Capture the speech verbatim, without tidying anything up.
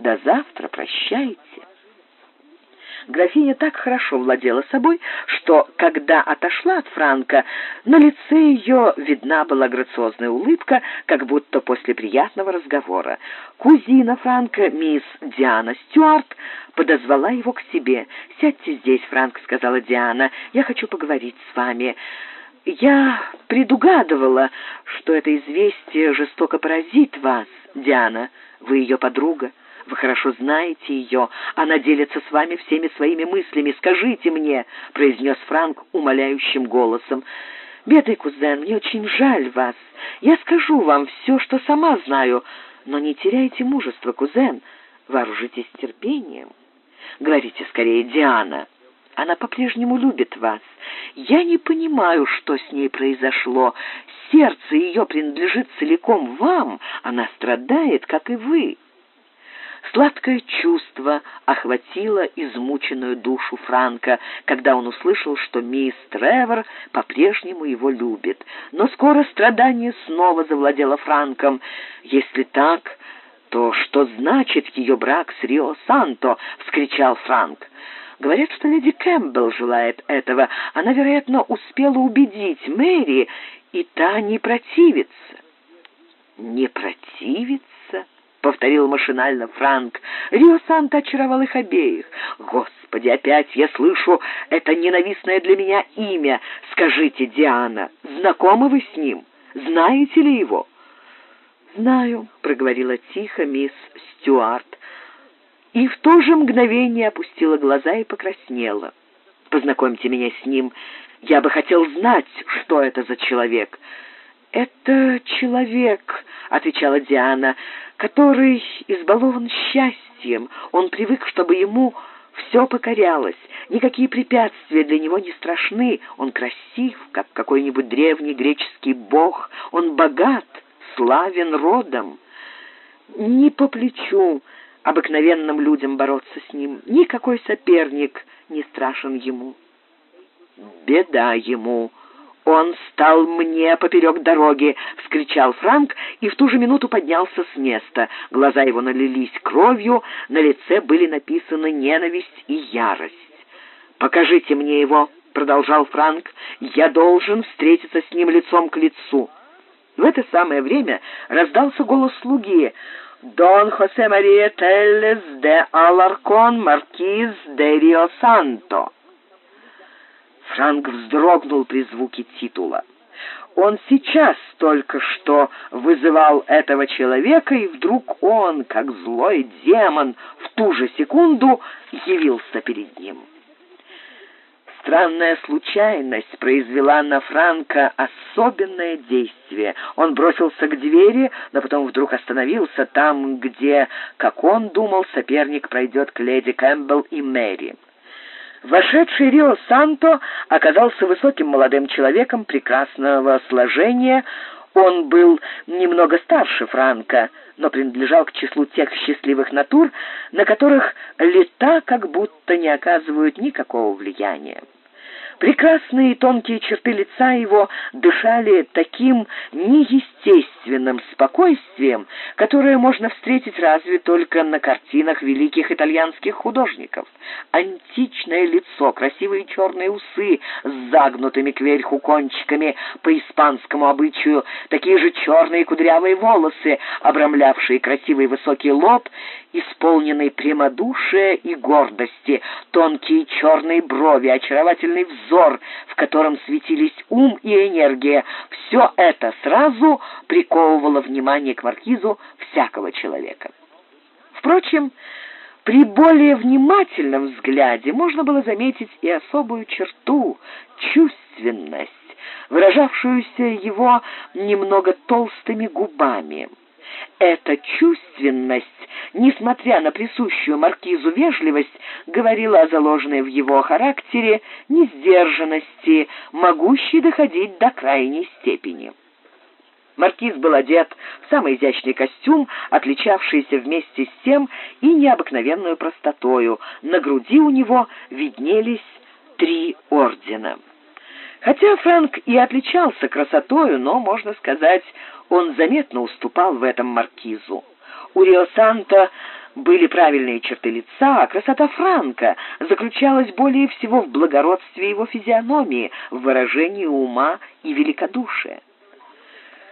До завтра, прощайте». Графиня так хорошо владела собой, что, когда отошла от Франка, на лице ее видна была грациозная улыбка, как будто после приятного разговора. Кузина Франка, мисс Диана Стюарт, подозвала его к себе. «Сядьте здесь, Франк», — сказала Диана, — «я хочу поговорить с вами. Я предугадывала, что это известие жестоко поразит вас, Диана. Вы ее подруга. Вы хорошо знаете ее. Она делится с вами всеми своими мыслями. Скажите мне», — произнес Франк умоляющим голосом. «Бедный кузен, мне очень жаль вас. Я скажу вам все, что сама знаю. Но не теряйте мужества, кузен. Вооружитесь терпением. Говорите скорее, Диана. Она по-прежнему любит вас. Я не понимаю, что с ней произошло. Сердце ее принадлежит целиком вам. Она страдает, как и вы». Сладкое чувство охватило измученную душу Франка, когда он услышал, что мисс Тревор по-прежнему его любит. Но скоро страдание снова завладело Франком. «Если так, то что значит ее брак с Рио Санто?» — вскричал Франк. «Говорят, что леди Кэмпбелл желает этого. Она, вероятно, успела убедить Мэри, и та не противится». «Не противится?» — повторил машинально Франк. «Рио Санто очаровал их обеих. Господи, опять я слышу это ненавистное для меня имя. Скажите, Диана, знакомы вы с ним? Знаете ли его?» «Знаю», — проговорила тихо мисс Стюарт, и в то же мгновение опустила глаза и покраснела. «Познакомьте меня с ним. Я бы хотел знать, что это за человек». «Это человек», — отвечала Диана, — «который избалован счастьем. Он привык, чтобы ему все покорялось. Никакие препятствия для него не страшны. Он красив, как какой-нибудь древний греческий бог. Он богат, славен родом. Не по плечу обыкновенным людям бороться с ним. Никакой соперник не страшен ему». «Беда ему. Он стал мне поперек дороги!» — вскричал Франк и в ту же минуту поднялся с места. Глаза его налились кровью, на лице были написаны ненависть и ярость. «Покажите мне его!» — продолжал Франк. «Я должен встретиться с ним лицом к лицу». В это самое время раздался голос слуги. «Дон Хосе Мария Теллес де Аларкон, маркиз де Рио Санто». Франк вздрогнул при звуке титула. Он сейчас только что вызывал этого человека, и вдруг он, как злой демон, в ту же секунду явился перед ним. Странная случайность произвела на Франка особенное действие. Он бросился к двери, но потом вдруг остановился там, где, как он думал, соперник пройдет к леди Кэмпбелл и Мэри. Вошедший Рио Санто оказался высоким молодым человеком прекрасного сложения. Он был немного старше Франка, но принадлежал к числу тех счастливых натур, на которых лета как будто не оказывают никакого влияния. Прекрасные тонкие черты лица его дышали таким неестественным спокойствием, которое можно встретить разве только на картинах великих итальянских художников. Античное лицо, красивые черные усы с загнутыми кверху кончиками по испанскому обычаю, такие же черные кудрявые волосы, обрамлявшие красивый высокий лоб, исполненный прямодушия и гордости, тонкие черные брови, очаровательный взор, в котором светились ум и энергия. Все это сразу приковывало внимание к маркизу всякого человека. Впрочем, при более внимательном взгляде можно было заметить и особую черту — чувственность, выражавшуюся его немного толстыми губами. Эта чувственность, несмотря на присущую маркизу вежливость, говорила о заложенной в его характере несдержанности, могущей доходить до крайней степени. Маркиз был одет в самый изящный костюм, отличавшийся вместе с тем и необыкновенную простотою. На груди у него виднелись три ордена. Хотя Франк и отличался красотою, но, можно сказать, он заметно уступал в этом маркизу. У Рио Санто были правильные черты лица, красота Франко заключалась более всего в благородстве его физиономии, в выражении ума и великодушия.